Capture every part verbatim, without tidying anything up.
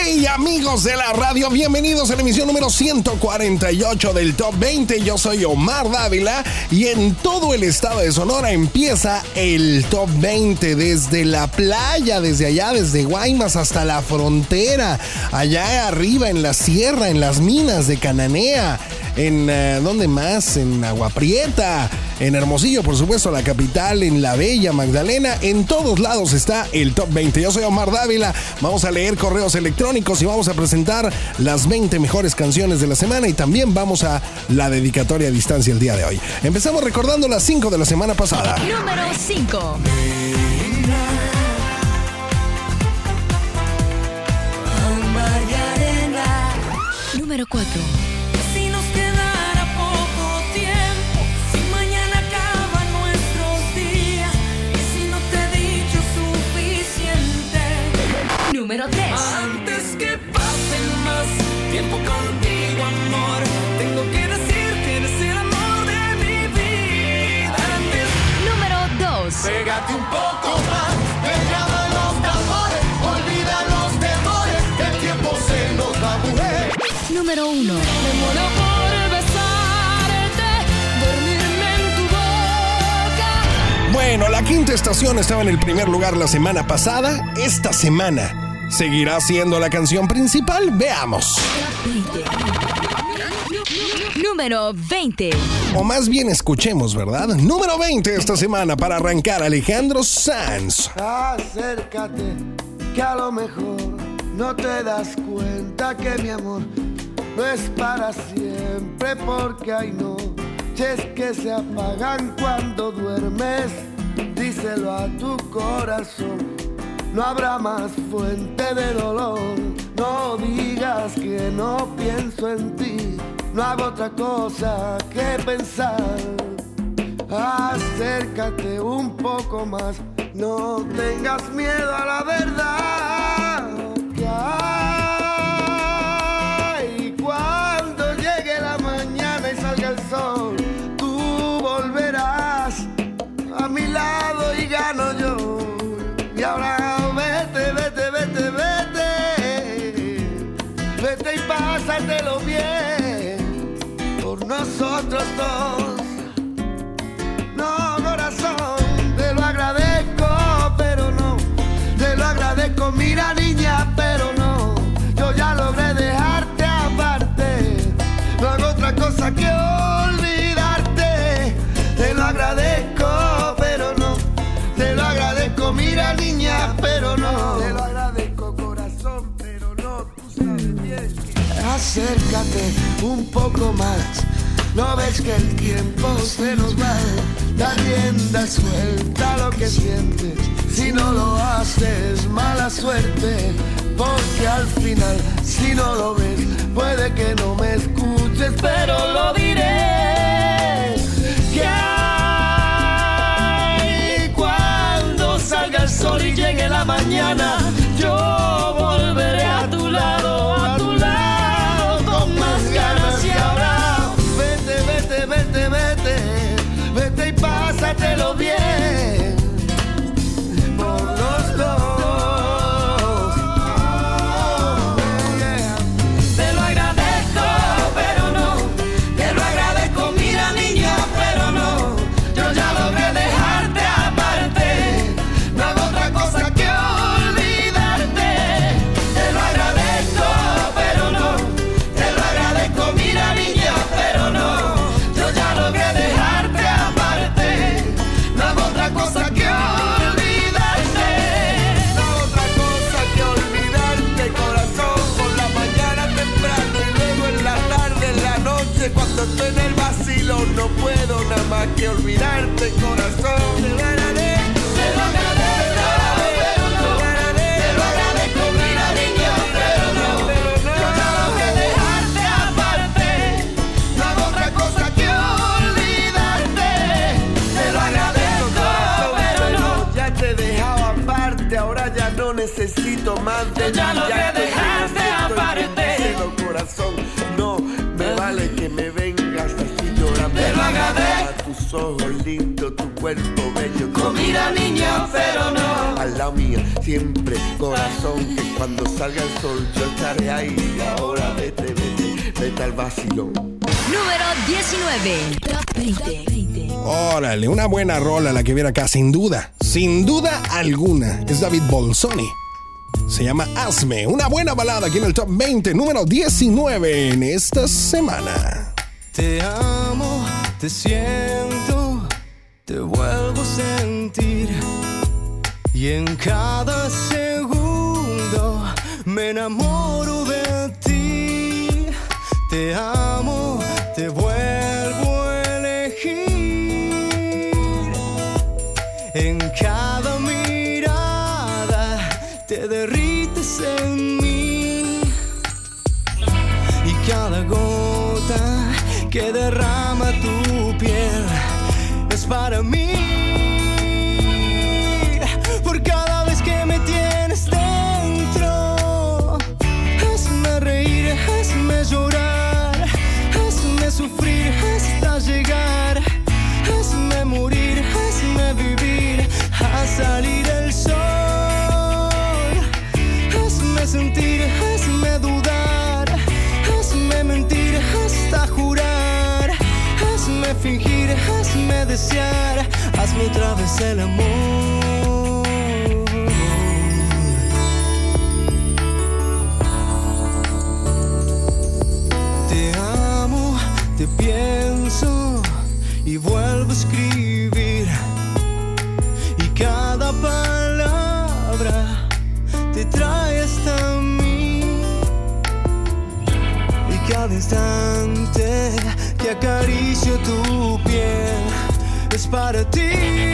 Hey amigos de la radio, bienvenidos a la emisión número ciento cuarenta y ocho del Top veinte. Yo soy Omar Dávila y en todo el estado de Sonora empieza el Top veinte, desde la playa, desde allá, desde Guaymas hasta la frontera, allá arriba en la sierra, en las minas de Cananea, en uh, ¿dónde más? En Agua Prieta, en Hermosillo, por supuesto, la capital, en la bella Magdalena. En todos lados está el Top veinte. Yo soy Omar Dávila. Vamos a leer correos electrónicos y vamos a presentar las veinte mejores canciones de la semana, y también vamos a la dedicatoria a distancia el día de hoy. Empezamos recordando las cinco de la semana pasada. Número cinco. Número cuatro. Número tres. Antes que pase más tiempo contigo, amor, tengo que decir que eres el amor de mi vida. Antes... Número dos. Pégate un poco más, me llaman los tambores, olvida los temores, que el tiempo se nos va, mujer. Número uno. Me muero por besarte, dormirme en tu boca. Bueno, la quinta estación estaba en el primer lugar la semana pasada. Esta semana ¿seguirá siendo la canción principal? Veamos. Número veinte. O más bien escuchemos, ¿verdad? Número veinte esta semana para arrancar, Alejandro Sanz. Acércate, que a lo mejor no te das cuenta que mi amor no es para siempre, porque hay noches que se apagan cuando duermes. Díselo a tu corazón. No habrá más fuente de dolor. No digas que no pienso en ti. No hago otra cosa que pensar. Acércate un poco más. No tengas miedo a la verdad. Ay, cuando llegue la mañana y salga el sol, tú volverás a mi lado y gano yo. Y ahora vete, vete, vete, vete, vete y pásatelo bien por nosotros dos. No, corazón, te lo agradezco, pero no, te lo agradezco, mira niña, pero no, yo ya logré dejarte aparte, no hago otra cosa que olvidarte, te lo agradezco, pero no, te lo agradezco, mira niña, pero no. Te lo agradezco, corazón, pero no, tú sabes bien. Acércate un poco más. ¿No ves que el tiempo se nos va? Da rienda suelta a lo que sientes. Si no lo haces, mala suerte. Porque al final, si no lo ves, puede que no me escuches, pero lo diré. Que hay cuando salga el sol y llegue la mañana, yo volveré a tu lado, a tu lado con más ganas. Y ahora vete, vete, vete, vete, vete y pásatelo bien por los dos. Yeah. Te lo agradezco, pero no, te lo agradezco, mira niña, pero no, yo ya logré dejarte aparte, no hago otra cosa que olvidarte. Te lo agradezco, pero no, te lo agradezco, mira niña, pero no, yo ya logré dejarte aparte, no hago otra cosa que olvidarte. No otra cosa que olvidarte, corazón, por la mañana temprano y luego en la tarde, en la noche, cuando estoy en el vacilo, no puedo nada más que olvidarte, corazón. Te lo agradezco, Te lo agradezco, pero no, te lo agradezco, mira niña, pero no, yo ya logré dejarte aparte, no hago otra cosa que olvidarte. Te lo agradezco, pero no, ya te he dejado aparte, ahora ya no necesito más de yo ya ti, logré te dejarte necesito aparte. y te deseo, corazón, no me vale que me vengas así llorando. Te lo agradezco. A tus ojos lindos, tu cuerpo bello, oh, mira niña, pero no, al lado vida mía, siempre corazón, que cuando salga el sol yo estaré ahí. Ahora vete, vete, vete al vacilón. Número diecinueve. Top veinte. Órale, una buena rola la que viene acá, sin duda, sin duda alguna. Es David Bolsoni. Se llama Hazme, una buena balada aquí en el Top veinte, número diecinueve en esta semana. Te amo, te siento, te vuelvo a sentir. Y en cada segundo me enamoro de ti. Te amo, te vuelvo a elegir. En cada mirada te derrites en mí. Y cada gota que derrama tu piel es para mí. Por cada vez que me tienes dentro, hazme reír, hazme llorar, hazme sufrir hasta llegar, hazme morir, hazme vivir, haz salir el sol, hazme sentir, hazme dudar, hazme mentir hasta jurar, hazme fingir, hazme desear, hazme otra vez el amor. Te amo, te pienso y vuelvo a escribir, y cada palabra te trae hasta mí. Y cada instante que acaricio tu piel es para ti.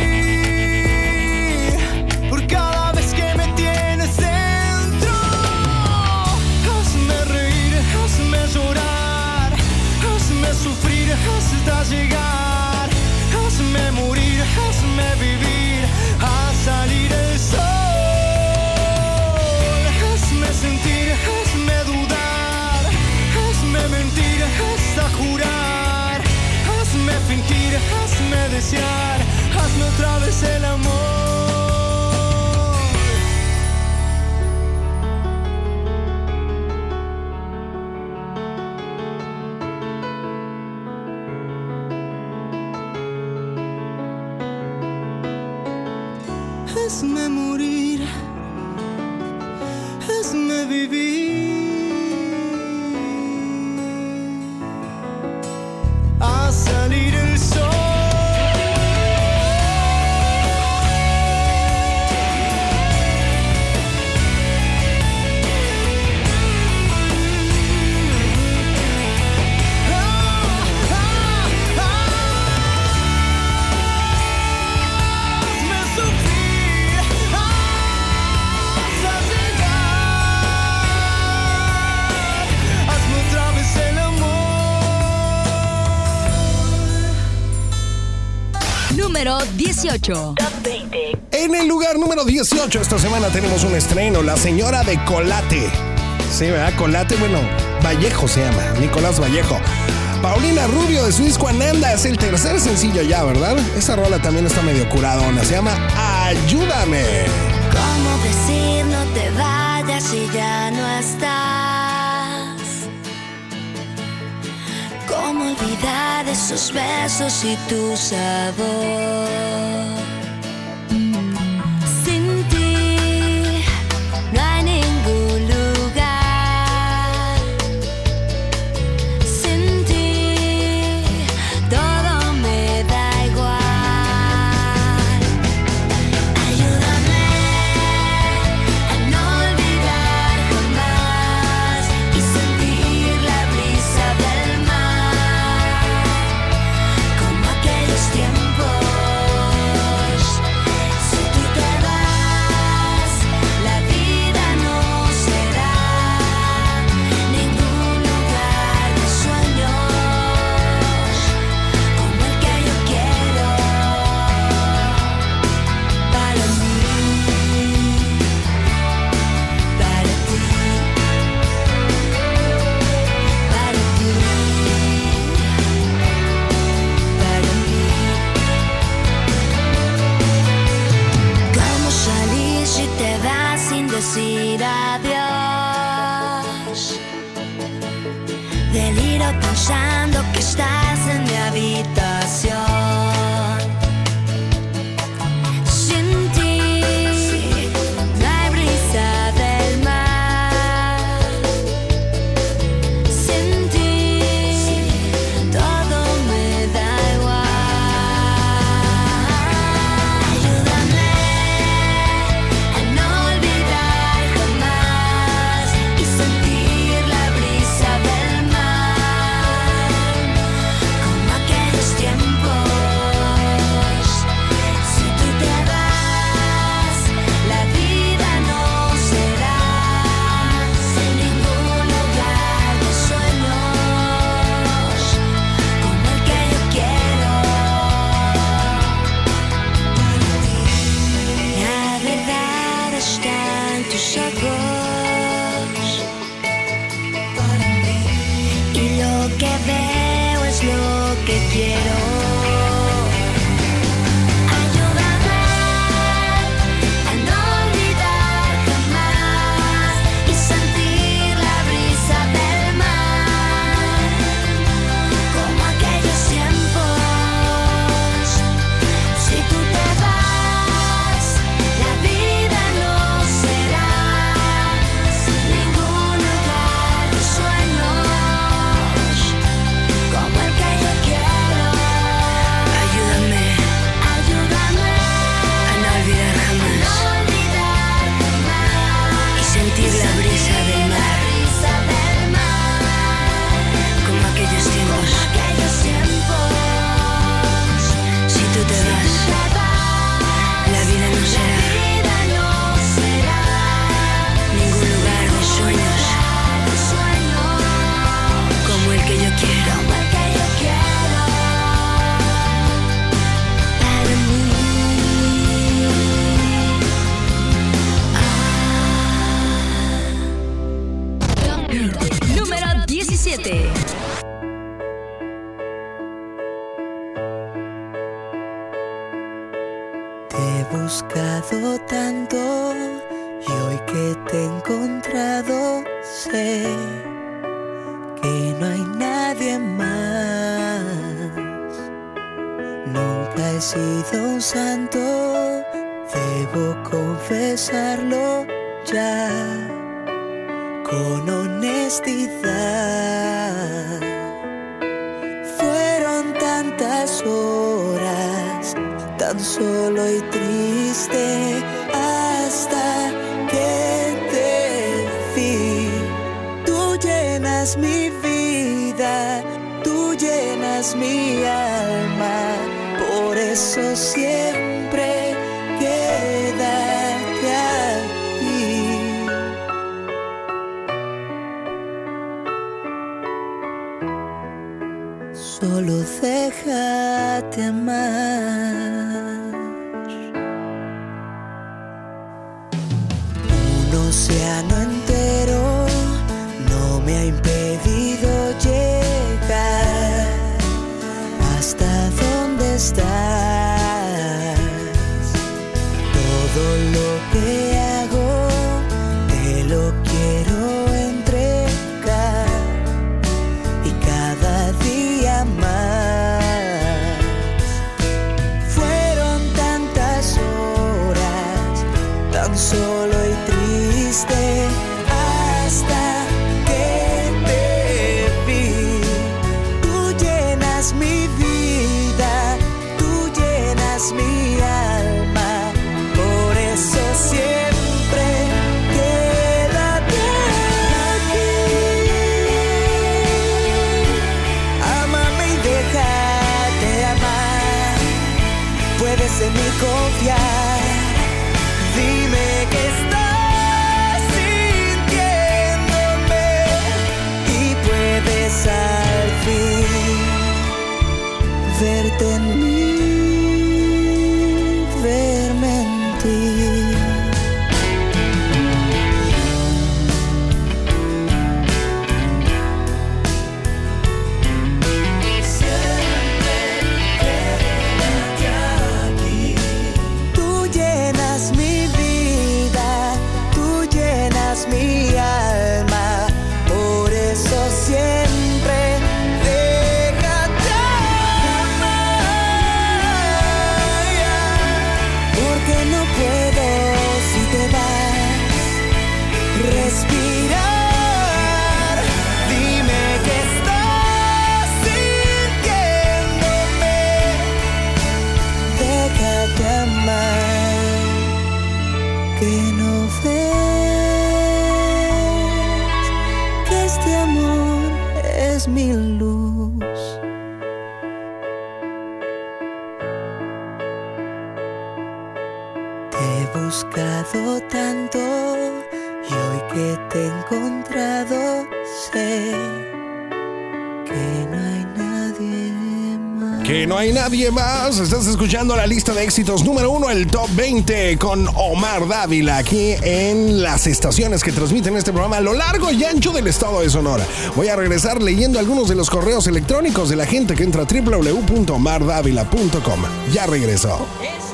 Por cada vez que me tienes dentro, hazme reír, hazme llorar, hazme sufrir hasta llegar, hazme morir, hazme vivir, haz salir el sol, hazme sentir, hazme dudar, hazme mentir hasta jurar, hazme fingir, hazme desear, hazme otra vez el amor. Hazme morir, hazme vivir, a salir el sol. Número dieciocho. Top veinte. En el lugar número dieciocho esta semana tenemos un estreno, La Señora de Colate. Sí, ¿verdad? Colate, bueno, Vallejo se llama, Nicolás Vallejo. Paulina Rubio de su disco Ananda es el tercer sencillo ya, ¿verdad? Esa rola también está medio curadona, se llama Ayúdame. ¿Cómo decir no te vayas si ya no estás? ¿Cómo olvidar esos besos y tu sabor? Sin ti no hay ningún lugar. Sin ti todo me da igual. Ayúdame a no olvidar jamás y sentir la brisa del mar como aquellos tiempos. buscado tanto y hoy que te he encontrado sé que no hay nadie más. Nunca he sido un santo, debo confesarlo ya con honestidad. Fueron tantas horas tan solo y triste hasta que te vi. Tú llenas mi vida, tú llenas mi alma, por eso siempre quédate aquí. Solo déjate amar. Un océano entero no me ha impedido llegar hasta donde estás. Todo lo que hago te lo quiero entregar y cada día más. Fueron tantas horas tan solo y triste hasta que te vi. Tú llenas mi vida, tú llenas mi alma, por eso siempre quédate aquí. Ámame y déjate amar, puedes en mí confiar. Dime que estás sintiéndome y puedes al fin verte en mí, verme en ti. Tú llenas mi vida, tú llenas mi alma, por eso siempre déjate amar. Porque no puedo si te vas respirar. Dime que estás sintiéndome, déjate amar, que no ves que este amor es mi luz. Te he buscado tanto y hoy que te he encontrado sé que no hay nadie más. Que no hay nadie más. Estás escuchando la lista de éxitos número uno, el Top veinte con Omar Dávila, aquí en las estaciones que transmiten este programa a lo largo y ancho del estado de Sonora. Voy a regresar leyendo algunos de los correos electrónicos de la gente que entra a doble u doble u doble u punto omar dávila punto com. Ya regreso. Es